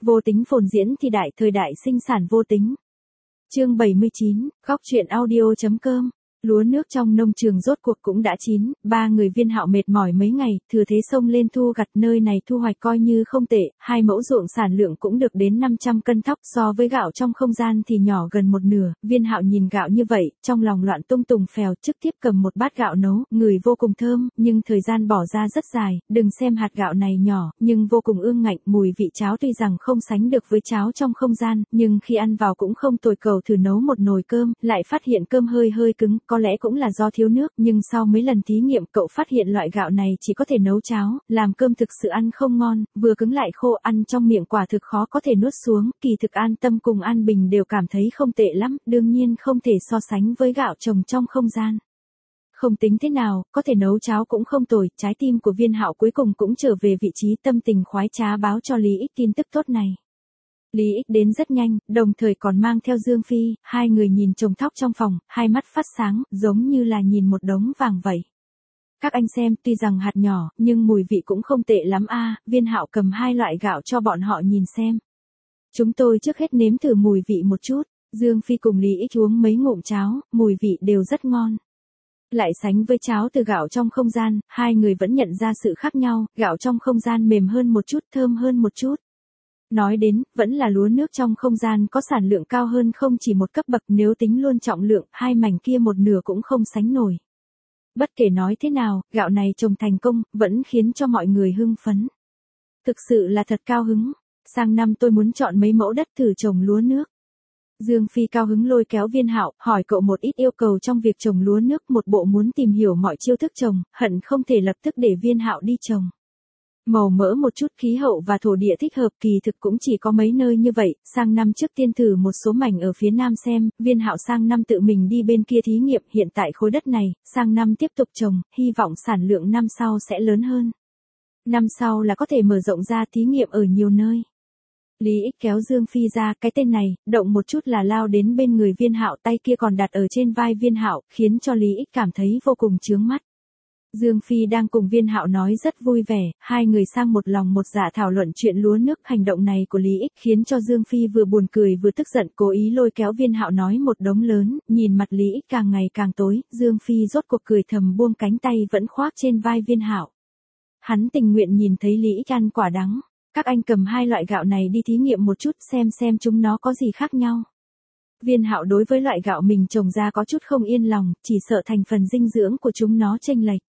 Vô tính phồn diễn thì đại, thời đại sinh sản vô tính. Chương 79, góc truyện audio.com. Lúa nước trong nông trường rốt cuộc cũng đã chín, ba người Viên Hạo mệt mỏi mấy ngày, thừa thế xông lên thu gặt. Nơi này thu hoạch coi như không tệ, 2 mẫu ruộng sản lượng cũng được đến 500 cân thóc, so với gạo trong không gian thì nhỏ gần một nửa. Viên Hạo nhìn gạo như vậy, trong lòng loạn tung tùng phèo, trực tiếp cầm một bát gạo nấu, ngửi vô cùng thơm, nhưng thời gian bỏ ra rất dài. Đừng xem hạt gạo này nhỏ, nhưng vô cùng ương ngạnh, mùi vị cháo tuy rằng không sánh được với cháo trong không gian, nhưng khi ăn vào cũng không tồi. Cầu thử nấu một nồi cơm, lại phát hiện cơm hơi cứng, có lẽ cũng là do thiếu nước, nhưng sau mấy lần thí nghiệm cậu phát hiện loại gạo này chỉ có thể nấu cháo, làm cơm thực sự ăn không ngon, vừa cứng lại khô, ăn trong miệng quả thực khó có thể nuốt xuống. Kỳ thực An Tâm cùng An Bình đều cảm thấy không tệ lắm, đương nhiên không thể so sánh với gạo trồng trong không gian. Không tính thế nào, có thể nấu cháo cũng không tồi. Trái tim của Viên Hạo cuối cùng cũng trở về vị trí, tâm tình khoái trá báo cho Lý Ích tin tức tốt này. Lý Ích đến rất nhanh, đồng thời còn mang theo Dương Phi, hai người nhìn chồng thóc trong phòng, hai mắt phát sáng, giống như là nhìn một đống vàng vậy. Các anh xem, tuy rằng hạt nhỏ, nhưng mùi vị cũng không tệ lắm a. Viên Hạo cầm 2 loại gạo cho bọn họ nhìn xem. Chúng tôi trước hết nếm thử mùi vị một chút. Dương Phi cùng Lý Ích uống mấy ngụm cháo, mùi vị đều rất ngon. Lại sánh với cháo từ gạo trong không gian, hai người vẫn nhận ra sự khác nhau, gạo trong không gian mềm hơn một chút, thơm hơn một chút. Nói đến, vẫn là lúa nước trong không gian có sản lượng cao hơn không chỉ một cấp bậc, nếu tính luôn trọng lượng, 2 mảnh kia một nửa cũng không sánh nổi. Bất kể nói thế nào, gạo này trồng thành công, vẫn khiến cho mọi người hưng phấn. Thực sự là thật cao hứng, sang năm tôi muốn chọn mấy mẫu đất thử trồng lúa nước. Dương Phi cao hứng lôi kéo Viên Hạo, hỏi cậu một ít yêu cầu trong việc trồng lúa nước, một bộ muốn tìm hiểu mọi chiêu thức trồng, hận không thể lập tức để Viên Hạo đi trồng. Màu mỡ một chút, khí hậu và thổ địa thích hợp, kỳ thực cũng chỉ có mấy nơi như vậy. Sang năm trước tiên thử một số mảnh ở phía nam xem, Viên Hạo sang năm tự mình đi bên kia thí nghiệm. Hiện tại khối đất này, sang năm tiếp tục trồng, hy vọng sản lượng năm sau sẽ lớn hơn. Năm sau là có thể mở rộng ra thí nghiệm ở nhiều nơi. Lý Ích kéo Dương Phi ra, cái tên này, động một chút là lao đến bên người Viên Hạo, tay kia còn đặt ở trên vai Viên Hạo, khiến cho Lý Ích cảm thấy vô cùng chướng mắt. Dương Phi đang cùng Viên Hạo nói rất vui vẻ, hai người sang một lòng một dạ thảo luận chuyện lúa nước. Hành động này của Lý Ích khiến cho Dương Phi vừa buồn cười vừa tức giận, cố ý lôi kéo Viên Hạo nói một đống lớn. Nhìn mặt Lý Ích càng ngày càng tối, Dương Phi rốt cuộc cười thầm, buông cánh tay vẫn khoác trên vai Viên Hạo. Hắn tình nguyện nhìn thấy Lý Ích ăn quả đắng. Các anh cầm 2 loại gạo này đi thí nghiệm một chút, xem chúng nó có gì khác nhau. Viên Hạo đối với loại gạo mình trồng ra có chút không yên lòng, chỉ sợ thành phần dinh dưỡng của chúng nó chênh lệch.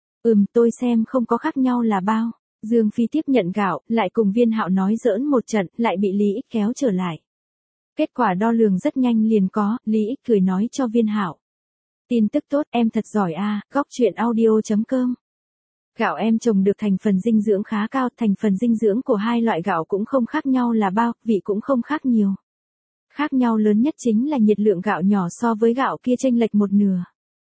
Tôi xem không có khác nhau là bao. Dương Phi tiếp nhận gạo, lại cùng Viên Hạo nói giỡn một trận, lại bị Lý Ích kéo trở lại. Kết quả đo lường rất nhanh liền có, Lý Ích cười nói cho Viên Hạo. Tin tức tốt, em thật giỏi a. Góc truyện audio.com. Gạo em trồng được thành phần dinh dưỡng khá cao, thành phần dinh dưỡng của 2 loại gạo cũng không khác nhau là bao, vị cũng không khác nhiều. Khác nhau lớn nhất chính là nhiệt lượng gạo nhỏ so với gạo kia chênh lệch một nửa.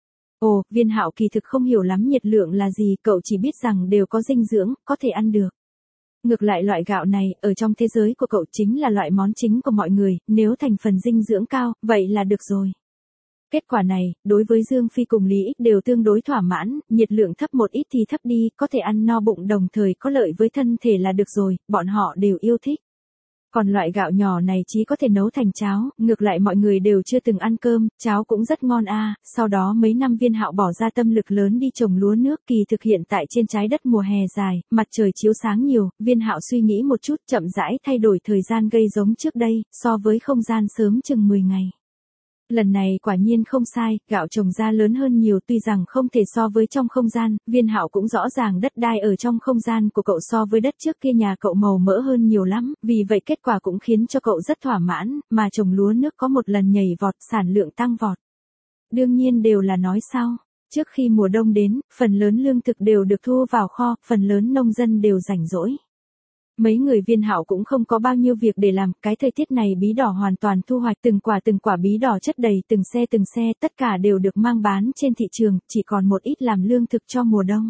Ồ, Viên Hạo kỳ thực không hiểu lắm nhiệt lượng là gì, cậu chỉ biết rằng đều có dinh dưỡng, có thể ăn được. Ngược lại loại gạo này, ở trong thế giới của cậu chính là loại món chính của mọi người, nếu thành phần dinh dưỡng cao, vậy là được rồi. Kết quả này, đối với Dương Phi cùng Lý Ích đều tương đối thỏa mãn, nhiệt lượng thấp một ít thì thấp đi, có thể ăn no bụng đồng thời có lợi với thân thể là được rồi, bọn họ đều yêu thích. Còn loại gạo nhỏ này chỉ có thể nấu thành cháo, ngược lại mọi người đều chưa từng ăn cơm, cháo cũng rất ngon a. Sau đó mấy năm Viên Hạo bỏ ra tâm lực lớn đi trồng lúa nước, kỳ thực hiện tại trên trái đất mùa hè dài, mặt trời chiếu sáng nhiều, Viên Hạo suy nghĩ một chút, chậm rãi thay đổi thời gian gây giống trước đây, so với không gian sớm chừng 10 ngày. Lần này quả nhiên không sai, gạo trồng ra lớn hơn nhiều, tuy rằng không thể so với trong không gian, Viên Hạo cũng rõ ràng đất đai ở trong không gian của cậu so với đất trước kia nhà cậu màu mỡ hơn nhiều lắm, vì vậy kết quả cũng khiến cho cậu rất thỏa mãn, mà trồng lúa nước có một lần nhảy vọt, sản lượng tăng vọt. Đương nhiên đều là nói sau, trước khi mùa đông đến, phần lớn lương thực đều được thu vào kho, phần lớn nông dân đều rảnh rỗi. Mấy người Viên Hạo cũng không có bao nhiêu việc để làm, cái thời tiết này bí đỏ hoàn toàn thu hoạch, từng quả bí đỏ chất đầy, từng xe, tất cả đều được mang bán trên thị trường, chỉ còn một ít làm lương thực cho mùa đông.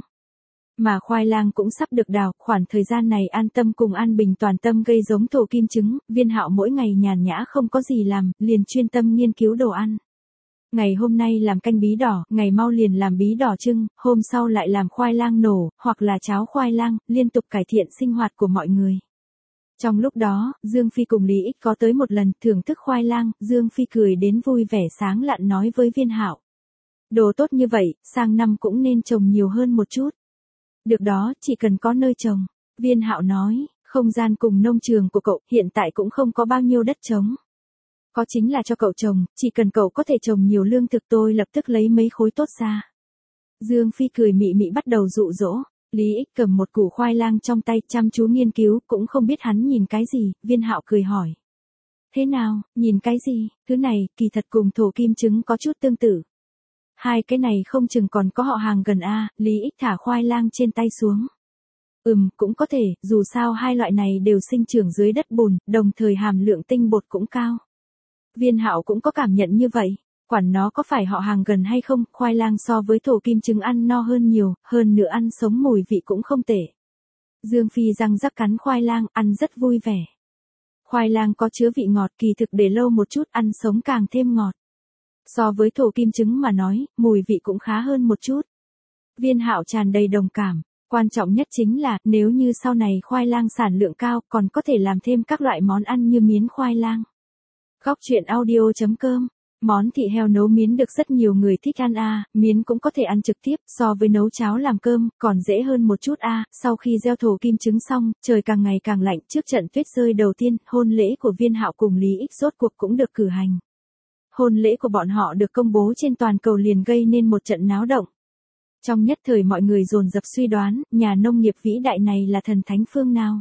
Mà khoai lang cũng sắp được đào, khoảng thời gian này An Tâm cùng An Bình toàn tâm gây giống thổ kim trứng, Viên Hạo mỗi ngày nhàn nhã không có gì làm, liền chuyên tâm nghiên cứu đồ ăn. Ngày hôm nay làm canh bí đỏ, ngày mau liền làm bí đỏ trưng, hôm sau lại làm khoai lang nổ, hoặc là cháo khoai lang, liên tục cải thiện sinh hoạt của mọi người. Trong lúc đó, Dương Phi cùng Lý Ích có tới một lần thưởng thức khoai lang, Dương Phi cười đến vui vẻ sáng lạn nói với Viên Hạo. Đồ tốt như vậy, sang năm cũng nên trồng nhiều hơn một chút. Được đó, chỉ cần có nơi trồng. Viên Hạo nói, không gian cùng nông trường của cậu hiện tại cũng không có bao nhiêu đất trống. Có chính là cho cậu trồng, chỉ cần cậu có thể trồng nhiều lương thực tôi lập tức lấy mấy khối tốt ra. Dương Phi cười mị mị bắt đầu dụ dỗ. Lý Ích cầm một củ khoai lang trong tay chăm chú nghiên cứu, cũng không biết hắn nhìn cái gì, Viên Hạo cười hỏi. Thế nào, nhìn cái gì, thứ này, kỳ thật cùng thổ kim trứng có chút tương tự. Hai cái này không chừng còn có họ hàng gần a. Lý Ích thả khoai lang trên tay xuống. Cũng có thể, dù sao hai loại này đều sinh trưởng dưới đất bùn, đồng thời hàm lượng tinh bột cũng cao. Viên Hạo cũng có cảm nhận như vậy. Quản nó có phải họ hàng gần hay không, khoai lang so với thổ kim trứng ăn no hơn nhiều, hơn nữa ăn sống mùi vị cũng không tệ. Dương Phi răng rắc cắn khoai lang, ăn rất vui vẻ. Khoai lang có chứa vị ngọt, kỳ thực để lâu một chút ăn sống càng thêm ngọt. So với thổ kim trứng mà nói, mùi vị cũng khá hơn một chút. Viên Hạo tràn đầy đồng cảm. Quan trọng nhất chính là, nếu như sau này khoai lang sản lượng cao, còn có thể làm thêm các loại món ăn như miến khoai lang. Góc truyện audio.com. Món thịt heo nấu miến được rất nhiều người thích ăn a. Miến cũng có thể ăn trực tiếp, so với nấu cháo làm cơm, còn dễ hơn một chút a. Sau khi gieo thổ kim trứng xong, trời càng ngày càng lạnh, trước trận tuyết rơi đầu tiên, hôn lễ của Viên Hạo cùng Lý Ích rốt cuộc cũng được cử hành. Hôn lễ của bọn họ được công bố trên toàn cầu liền gây nên một trận náo động. Trong nhất thời mọi người dồn dập suy đoán, nhà nông nghiệp vĩ đại này là thần thánh phương nào.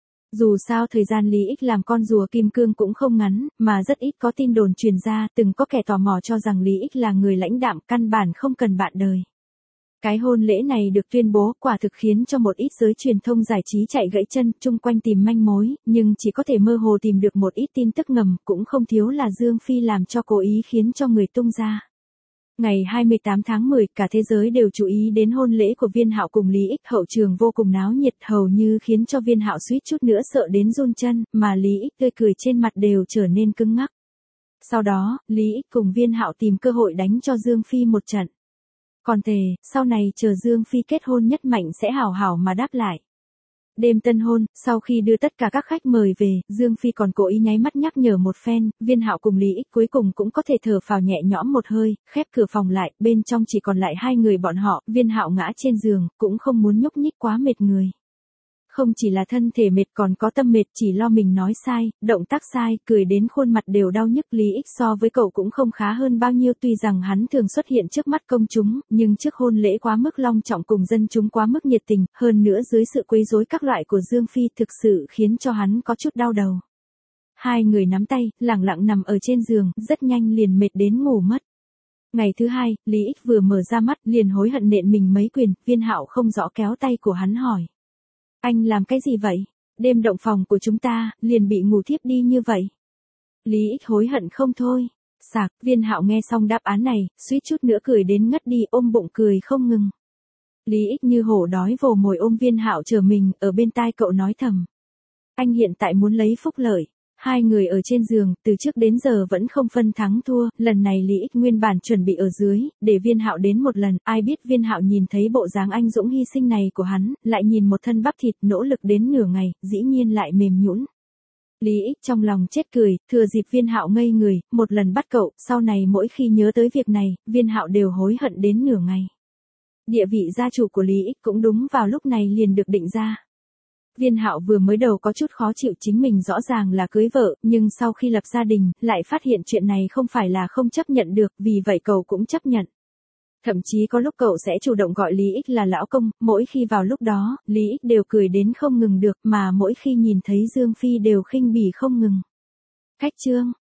Dù sao thời gian Lý Ích làm con rùa kim cương cũng không ngắn, mà rất ít có tin đồn truyền ra, từng có kẻ tò mò cho rằng Lý Ích là người lãnh đạm, căn bản không cần bạn đời. Cái hôn lễ này được tuyên bố quả thực khiến cho một ít giới truyền thông giải trí chạy gãy chân, chung quanh tìm manh mối, nhưng chỉ có thể mơ hồ tìm được một ít tin tức ngầm, cũng không thiếu là Dương Phi làm cho cố ý khiến cho người tung ra. Ngày 28 tháng 10, cả thế giới đều chú ý đến hôn lễ của Viên Hạo cùng Lý Ích, hậu trường vô cùng náo nhiệt, hầu như khiến cho Viên Hạo suýt chút nữa sợ đến run chân, mà Lý Ích tươi cười trên mặt đều trở nên cứng ngắc. Sau đó, Lý Ích cùng Viên Hạo tìm cơ hội đánh cho Dương Phi một trận. Còn thề, sau này chờ Dương Phi kết hôn nhất mạnh sẽ hảo hảo mà đáp lại. Đêm tân hôn, sau khi đưa tất cả các khách mời về, Dương Phi còn cố ý nháy mắt nhắc nhở một phen, Viên Hạo cùng Lý Ích cuối cùng cũng có thể thở phào nhẹ nhõm một hơi, khép cửa phòng lại, bên trong chỉ còn lại hai người bọn họ, Viên Hạo ngã trên giường, cũng không muốn nhúc nhích quá mệt người. Không chỉ là thân thể mệt còn có tâm mệt, chỉ lo mình nói sai, động tác sai, cười đến khuôn mặt đều đau nhức. Lý Ích so với cậu cũng không khá hơn bao nhiêu, tuy rằng hắn thường xuất hiện trước mắt công chúng, nhưng trước hôn lễ quá mức long trọng cùng dân chúng quá mức nhiệt tình, hơn nữa dưới sự quấy rối các loại của Dương Phi thực sự khiến cho hắn có chút đau đầu. Hai người nắm tay, lẳng lặng nằm ở trên giường, rất nhanh liền mệt đến ngủ mất. Ngày thứ hai, Lý Ích vừa mở ra mắt liền hối hận nện mình mấy quyền, Viên Hạo không rõ kéo tay của hắn hỏi. Anh làm cái gì vậy? Đêm động phòng của chúng ta, liền bị ngủ thiếp đi như vậy. Lý Ích hối hận không thôi. Sạc, Viên Hạo nghe xong đáp án này, suýt chút nữa cười đến ngất đi, ôm bụng cười không ngừng. Lý Ích như hổ đói vồ mồi ôm Viên Hạo chờ mình, ở bên tai cậu nói thầm. Anh hiện tại muốn lấy phúc lợi. Hai người ở trên giường, từ trước đến giờ vẫn không phân thắng thua, lần này Lý Ích nguyên bản chuẩn bị ở dưới, để Viên Hạo đến một lần, ai biết Viên Hạo nhìn thấy bộ dáng anh dũng hy sinh này của hắn, lại nhìn một thân bắp thịt nỗ lực đến nửa ngày, dĩ nhiên lại mềm nhũn. Lý Ích trong lòng chết cười, thừa dịp Viên Hạo ngây người, một lần bắt cậu, sau này mỗi khi nhớ tới việc này, Viên Hạo đều hối hận đến nửa ngày. Địa vị gia chủ của Lý Ích cũng đúng vào lúc này liền được định ra. Viên Hạo vừa mới đầu có chút khó chịu, chính mình rõ ràng là cưới vợ, nhưng sau khi lập gia đình, lại phát hiện chuyện này không phải là không chấp nhận được, vì vậy cậu cũng chấp nhận. Thậm chí có lúc cậu sẽ chủ động gọi Lý Ích là lão công, mỗi khi vào lúc đó, Lý Ích đều cười đến không ngừng được, mà mỗi khi nhìn thấy Dương Phi đều khinh bỉ không ngừng. Cách chương